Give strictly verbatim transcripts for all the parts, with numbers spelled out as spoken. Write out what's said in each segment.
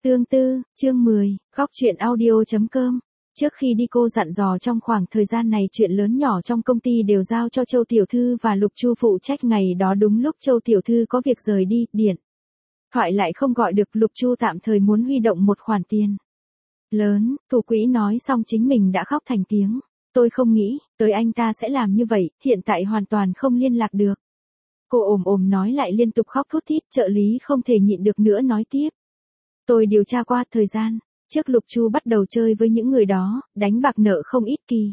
Tương tư, chương mười, góc chuyện audio.com. Trước khi đi cô dặn dò trong khoảng thời gian này chuyện lớn nhỏ trong công ty đều giao cho Châu Tiểu Thư và Lục Chu phụ trách. Ngày đó đúng lúc Châu Tiểu Thư có việc rời đi, điện thoại lại không gọi được. Lục Chu tạm thời muốn huy động một khoản tiền lớn, thủ quỹ nói xong chính mình đã khóc thành tiếng. Tôi không nghĩ tới anh ta sẽ làm như vậy, hiện tại hoàn toàn không liên lạc được. Cô ồm ồm nói lại liên tục khóc thút thít, trợ lý không thể nhịn được nữa nói tiếp. Tôi điều tra qua thời gian trước Lục Chu bắt đầu chơi với những người đó, đánh bạc nợ không ít kỳ.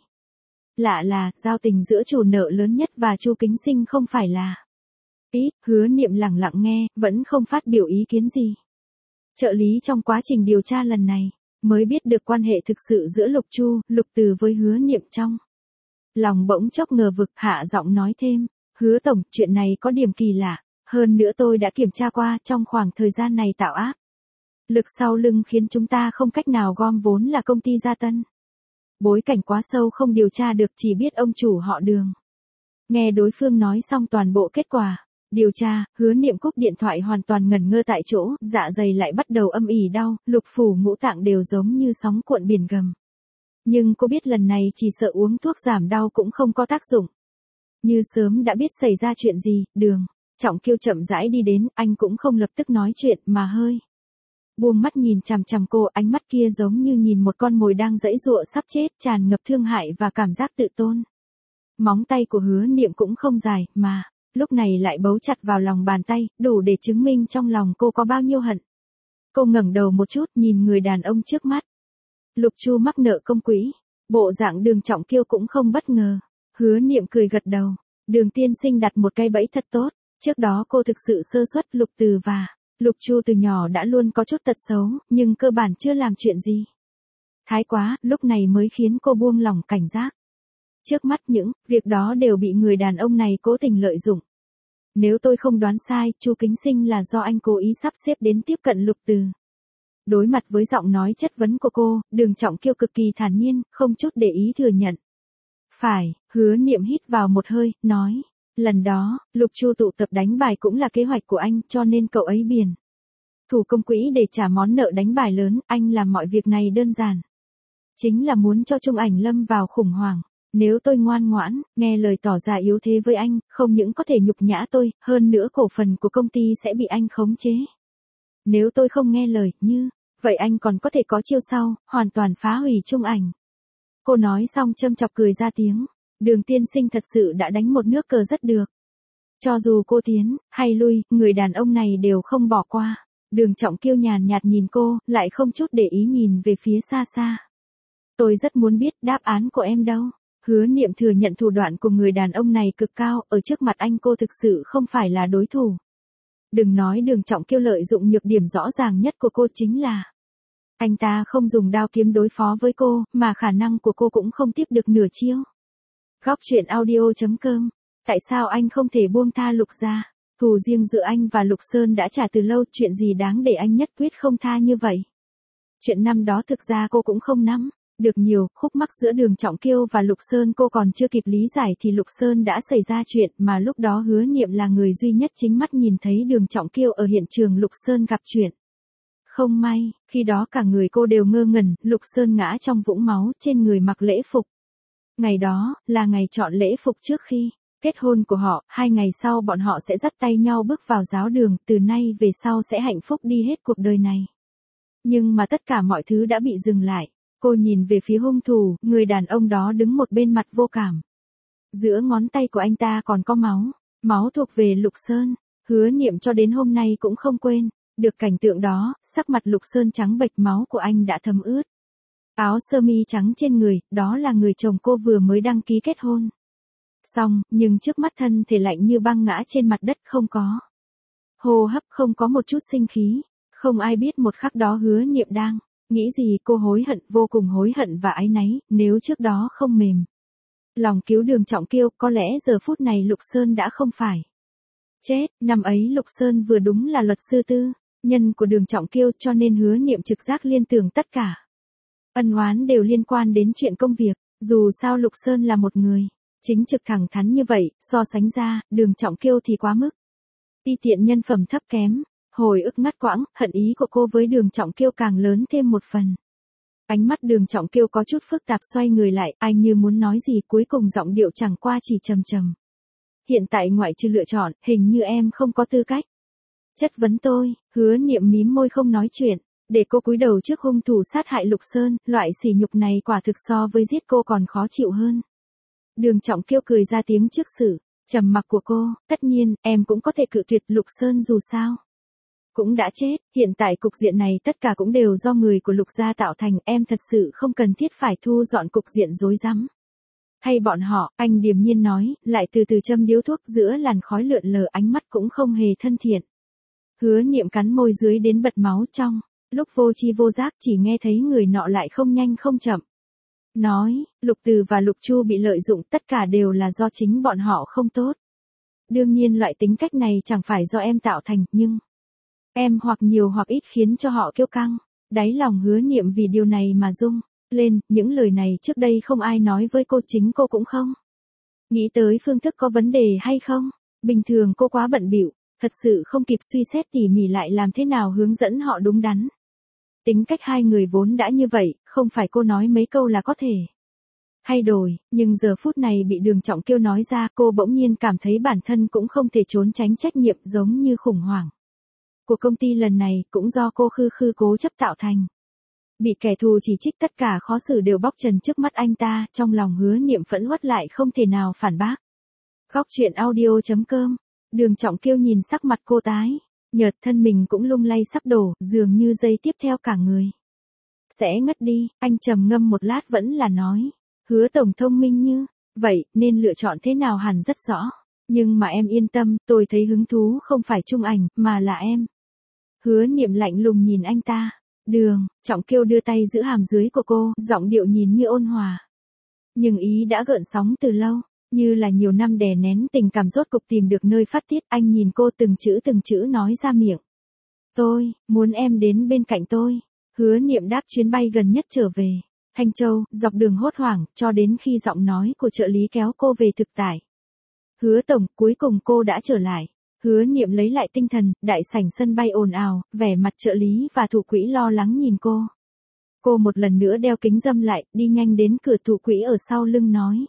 Lạ là, giao tình giữa chủ nợ lớn nhất và Chu Kính Sinh không phải là ít. Hứa Niệm lặng lặng nghe, vẫn không phát biểu ý kiến gì. Trợ lý trong quá trình điều tra lần này, mới biết được quan hệ thực sự giữa Lục Chu, Lục Từ với Hứa Niệm. Trong lòng bỗng chốc ngờ vực, hạ giọng nói thêm, Hứa Tổng, chuyện này có điểm kỳ lạ. Hơn nữa tôi đã kiểm tra qua, trong khoảng thời gian này tạo áp lực sau lưng khiến chúng ta không cách nào gom vốn là công ty Gia Tân. Bối cảnh quá sâu không điều tra được, chỉ biết ông chủ họ Đường. Nghe đối phương nói xong toàn bộ kết quả điều tra, Hứa Niệm cúp điện thoại hoàn toàn ngẩn ngơ tại chỗ, dạ dày lại bắt đầu âm ỉ đau, lục phủ ngũ tạng đều giống như sóng cuộn biển gầm. Nhưng cô biết lần này chỉ sợ uống thuốc giảm đau cũng không có tác dụng. Như sớm đã biết xảy ra chuyện gì, Đường Trọng Kiêu chậm rãi đi đến, anh cũng không lập tức nói chuyện mà hơi buông mắt nhìn chằm chằm cô, ánh mắt kia giống như nhìn một con mồi đang giãy giụa sắp chết, tràn ngập thương hại và cảm giác tự tôn. Móng tay của Hứa Niệm cũng không dài, mà lúc này lại bấu chặt vào lòng bàn tay, đủ để chứng minh trong lòng cô có bao nhiêu hận. Cô ngẩng đầu một chút nhìn người đàn ông trước mắt. Lục Chu mắc nợ công quỹ, bộ dạng Đường Trọng Kiêu cũng không bất ngờ. Hứa Niệm cười gật đầu, Đường tiên sinh đặt một cây bẫy thật tốt, trước đó cô thực sự sơ suất. Lục Từ và Lục Chu từ nhỏ đã luôn có chút tật xấu, nhưng cơ bản chưa làm chuyện gì thái quá, lúc này mới khiến cô buông lỏng cảnh giác. Trước mắt những việc đó đều bị người đàn ông này cố tình lợi dụng. Nếu tôi không đoán sai, Chu Kính Sinh là do anh cố ý sắp xếp đến tiếp cận Lục Từ. Đối mặt với giọng nói chất vấn của cô, Đường Trọng Kiêu cực kỳ thản nhiên, không chút để ý thừa nhận. Phải. Hứa Niệm hít vào một hơi, nói. Lần đó, Lục Chu tụ tập đánh bài cũng là kế hoạch của anh, cho nên cậu ấy biển thủ công quỹ để trả món nợ đánh bài lớn. Anh làm mọi việc này đơn giản chính là muốn cho Trung Ảnh lâm vào khủng hoảng. Nếu tôi ngoan ngoãn, nghe lời tỏ ra yếu thế với anh, không những có thể nhục nhã tôi, hơn nữa cổ phần của công ty sẽ bị anh khống chế. Nếu tôi không nghe lời, như vậy anh còn có thể có chiêu sau, hoàn toàn phá hủy Trung Ảnh. Cô nói xong châm chọc cười ra tiếng. Đường tiên sinh thật sự đã đánh một nước cờ rất được. Cho dù cô tiến hay lui, người đàn ông này đều không bỏ qua. Đường Trọng Kiêu nhàn nhạt nhìn cô, lại không chút để ý nhìn về phía xa xa. Tôi rất muốn biết đáp án của em đâu. Hứa Niệm thừa nhận thủ đoạn của người đàn ông này cực cao, ở trước mặt anh cô thực sự không phải là đối thủ. Đừng nói Đường Trọng Kiêu lợi dụng nhược điểm rõ ràng nhất của cô chính là anh ta không dùng đao kiếm đối phó với cô, mà khả năng của cô cũng không tiếp được nửa chiêu. Góc chuyện audio.com. Tại sao anh không thể buông tha Lục gia? Thù riêng giữa anh và Lục Sơn đã trả từ lâu, chuyện gì đáng để anh nhất quyết không tha như vậy? Chuyện năm đó thực ra cô cũng không nắm được nhiều, khúc mắc giữa Đường Trọng Kiêu và Lục Sơn cô còn chưa kịp lý giải thì Lục Sơn đã xảy ra chuyện, mà lúc đó Hứa Niệm là người duy nhất chính mắt nhìn thấy Đường Trọng Kiêu ở hiện trường Lục Sơn gặp chuyện. Không may, khi đó cả người cô đều ngơ ngẩn, Lục Sơn ngã trong vũng máu, trên người mặc lễ phục. Ngày đó, là ngày chọn lễ phục trước khi kết hôn của họ, hai ngày sau bọn họ sẽ dắt tay nhau bước vào giáo đường, từ nay về sau sẽ hạnh phúc đi hết cuộc đời này. Nhưng mà tất cả mọi thứ đã bị dừng lại. Cô nhìn về phía hung thủ, người đàn ông đó đứng một bên mặt vô cảm. Giữa ngón tay của anh ta còn có máu, máu thuộc về Lục Sơn. Hứa Niệm cho đến hôm nay cũng không quên được cảnh tượng đó, sắc mặt Lục Sơn trắng bệch, máu của anh đã thấm ướt áo sơ mi trắng trên người, đó là người chồng cô vừa mới đăng ký kết hôn xong, nhưng trước mắt thân thể lạnh như băng ngã trên mặt đất, không có hô hấp, không có một chút sinh khí. Không ai biết một khắc đó Hứa Niệm đang nghĩ gì. Cô hối hận, vô cùng hối hận và áy náy, nếu trước đó không mềm lòng cứu Đường Trọng Kiêu, có lẽ giờ phút này Lục Sơn đã không phải chết. Năm ấy Lục Sơn vừa đúng là luật sư tư nhân của Đường Trọng Kiêu, cho nên Hứa Niệm trực giác liên tưởng tất cả ân oán đều liên quan đến chuyện công việc. Dù sao Lục Sơn là một người chính trực thẳng thắn như vậy, so sánh ra, Đường Trọng Kiêu thì quá mức ti tiện, nhân phẩm thấp kém. Hồi ức ngắt quãng, hận ý của cô với Đường Trọng Kiêu càng lớn thêm một phần. Ánh mắt Đường Trọng Kiêu có chút phức tạp, xoay người lại, anh như muốn nói gì, cuối cùng giọng điệu chẳng qua chỉ trầm trầm. Hiện tại ngoại trừ lựa chọn, hình như em không có tư cách. Chất vấn tôi, Hứa Niệm mím môi không nói chuyện, để cô cúi đầu trước hung thủ sát hại Lục Sơn, loại sỉ nhục này quả thực so với giết cô còn khó chịu hơn. Đường Trọng Kiêu cười ra tiếng trước sự trầm mặc của cô, tất nhiên, em cũng có thể cự tuyệt Lục Sơn dù sao. Cũng đã chết, hiện tại cục diện này tất cả cũng đều do người của Lục gia tạo thành, em thật sự không cần thiết phải thu dọn cục diện rối rắm. Hay bọn họ, anh điềm nhiên nói, lại từ từ châm điếu thuốc, giữa làn khói lượn lờ, ánh mắt cũng không hề thân thiện. Hứa Niệm cắn môi dưới đến bật máu trong, lúc vô chi vô giác chỉ nghe thấy người nọ lại không nhanh không chậm nói, Lục Từ và Lục Chu bị lợi dụng, tất cả đều là do chính bọn họ không tốt. Đương nhiên loại tính cách này chẳng phải do em tạo thành, nhưng em hoặc nhiều hoặc ít khiến cho họ kiêu căng. Đáy lòng Hứa Niệm vì điều này mà rung lên, những lời này trước đây không ai nói với cô, chính cô cũng không. Nghĩ tới phương thức có vấn đề hay không, bình thường cô quá bận bịu, thật sự không kịp suy xét tỉ mỉ lại làm thế nào hướng dẫn họ đúng đắn. Tính cách hai người vốn đã như vậy, không phải cô nói mấy câu là có thể thay đổi, nhưng giờ phút này bị Đường Trọng Kiêu nói ra, cô bỗng nhiên cảm thấy bản thân cũng không thể trốn tránh trách nhiệm, giống như khủng hoảng của công ty lần này cũng do cô khư khư cố chấp tạo thành. Bị kẻ thù chỉ trích, tất cả khó xử đều bóc trần trước mắt anh ta, trong lòng Hứa Niệm phẫn uất lại không thể nào phản bác. Góc truyện audio chấm com. Đường Trọng Kiêu nhìn sắc mặt cô tái nhợt, thân mình cũng lung lay sắp đổ, dường như giây tiếp theo cả người sẽ ngất đi. Anh trầm ngâm một lát vẫn là nói, Hứa tổng thông minh như vậy nên lựa chọn thế nào hẳn rất rõ, nhưng mà em yên tâm, tôi thấy hứng thú không phải Trung Ảnh mà là em. Hứa Niệm lạnh lùng nhìn anh ta. Đường Trọng Kiêu đưa tay giữ hàm dưới của cô, giọng điệu nhìn như ôn hòa, nhưng ý đã gợn sóng từ lâu, như là nhiều năm đè nén tình cảm rốt cục tìm được nơi phát tiết. Anh nhìn cô từng chữ từng chữ nói ra miệng. Tôi muốn em đến bên cạnh tôi. Hứa Niệm đáp chuyến bay gần nhất trở về Thanh Châu, dọc đường hốt hoảng, cho đến khi giọng nói của trợ lý kéo cô về thực tại. Hứa tổng, cuối cùng cô đã trở lại. Hứa Niệm lấy lại tinh thần, đại sảnh sân bay ồn ào, vẻ mặt trợ lý và thủ quỹ lo lắng nhìn cô. Cô một lần nữa đeo kính râm lại, đi nhanh đến cửa, thủ quỹ ở sau lưng nói.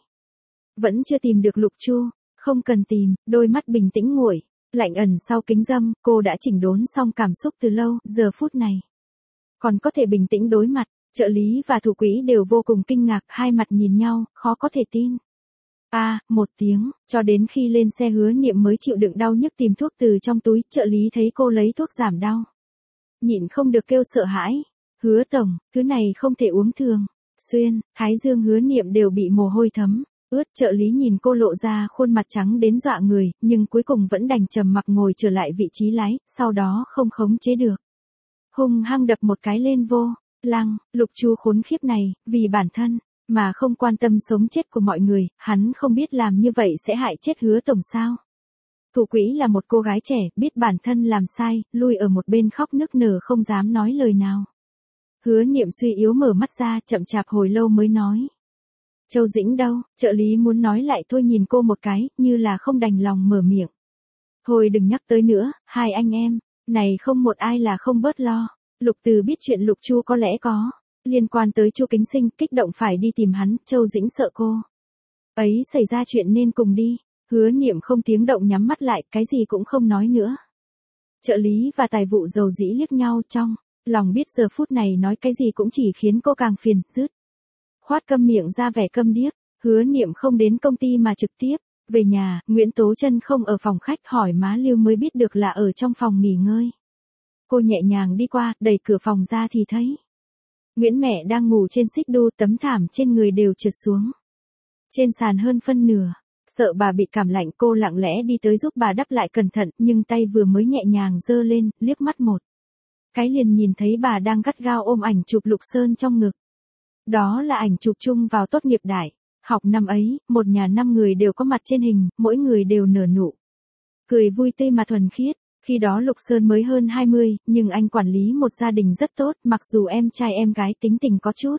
Vẫn chưa tìm được Lục Chu, không cần tìm, đôi mắt bình tĩnh nguội, lạnh ẩn sau kính râm, cô đã chỉnh đốn xong cảm xúc từ lâu, giờ phút này còn có thể bình tĩnh đối mặt. Trợ lý và thủ quỹ đều vô cùng kinh ngạc, hai mặt nhìn nhau, khó có thể tin. A, à, một tiếng, cho đến khi lên xe Hứa Niệm mới chịu đựng đau nhức tìm thuốc từ trong túi, trợ lý thấy cô lấy thuốc giảm đau, nhịn không được kêu sợ hãi. Hứa tổng, thứ này không thể uống thường. Xuyên, thái dương Hứa Niệm đều bị mồ hôi thấm ướt, trợ lý nhìn cô lộ ra khuôn mặt trắng đến dọa người, nhưng cuối cùng vẫn đành trầm mặc ngồi trở lại vị trí lái, sau đó không khống chế được, hung hăng đập một cái lên vô lăng. Lục Chu khốn khiếp này, vì bản thân mà không quan tâm sống chết của mọi người, hắn không biết làm như vậy sẽ hại chết Hứa tổng sao? Thủ quỹ là một cô gái trẻ, biết bản thân làm sai, lui ở một bên khóc nức nở không dám nói lời nào. Hứa Niệm suy yếu mở mắt ra, chậm chạp hồi lâu mới nói. Châu Dĩnh đâu? Trợ lý muốn nói lại thôi, nhìn cô một cái, như là không đành lòng mở miệng. Thôi đừng nhắc tới nữa, hai anh em này không một ai là không bớt lo. Lục Từ biết chuyện Lục Chu có lẽ có liên quan tới Chu Kính Sinh, kích động phải đi tìm hắn. Châu Dĩnh sợ cô ấy xảy ra chuyện nên cùng đi. Hứa Niệm không tiếng động nhắm mắt lại, cái gì cũng không nói nữa. Trợ lý và tài vụ dầu dĩ liếc nhau, trong lòng biết giờ phút này nói cái gì cũng chỉ khiến cô càng phiền, dứt khoát câm miệng ra vẻ câm điếc. Hứa Niệm không đến công ty mà trực tiếp về nhà. Nguyễn Tố Chân không ở phòng khách, hỏi má Lưu mới biết được là ở trong phòng nghỉ ngơi. Cô nhẹ nhàng đi qua, đẩy cửa phòng ra thì thấy Nguyễn mẹ đang ngủ trên xích đu, tấm thảm trên người đều trượt xuống trên sàn hơn phân nửa. Sợ bà bị cảm lạnh, cô lặng lẽ đi tới giúp bà đắp lại cẩn thận, nhưng tay vừa mới nhẹ nhàng giơ lên, liếc mắt một cái liền nhìn thấy bà đang gắt gao ôm ảnh chụp Lục Sơn trong ngực. Đó là ảnh chụp chung vào tốt nghiệp đại học năm ấy, một nhà năm người đều có mặt trên hình, mỗi người đều nở nụ cười vui tươi mà thuần khiết. Khi đó Lục Sơn mới hơn hai mươi, nhưng anh quản lý một gia đình rất tốt, mặc dù em trai em gái tính tình có chút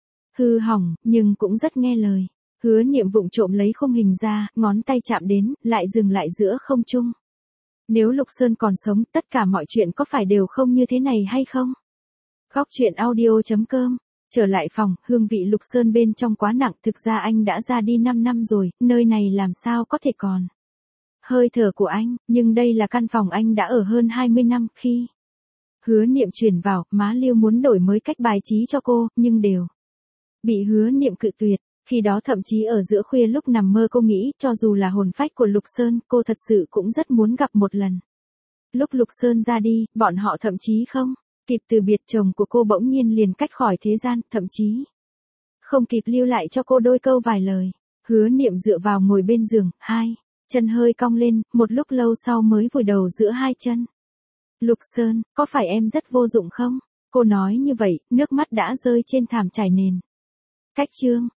hư hỏng, nhưng cũng rất nghe lời. Hứa Niệm vụng trộm lấy khung hình ra, ngón tay chạm đến, lại dừng lại giữa không trung. Nếu Lục Sơn còn sống, tất cả mọi chuyện có phải đều không như thế này hay không? Góc truyện audio.com. Trở lại phòng, hương vị Lục Sơn bên trong quá nặng, thực ra anh đã ra đi năm năm rồi, nơi này làm sao có thể còn hơi thở của anh, nhưng đây là căn phòng anh đã ở hơn hai mươi năm, khi Hứa Niệm chuyển vào, má Lưu muốn đổi mới cách bài trí cho cô, nhưng đều bị Hứa Niệm cự tuyệt. Khi đó thậm chí ở giữa khuya lúc nằm mơ cô nghĩ, cho dù là hồn phách của Lục Sơn, cô thật sự cũng rất muốn gặp một lần. Lúc Lục Sơn ra đi, bọn họ thậm chí không kịp từ biệt, chồng của cô bỗng nhiên liền cách khỏi thế gian, thậm chí không kịp lưu lại cho cô đôi câu vài lời. Hứa Niệm dựa vào ngồi bên giường, hai chân hơi cong lên, một lúc lâu sau mới vùi đầu giữa hai chân. Lục Sơn, có phải em rất vô dụng không? Cô nói như vậy, nước mắt đã rơi trên thảm trải nền. Cách chương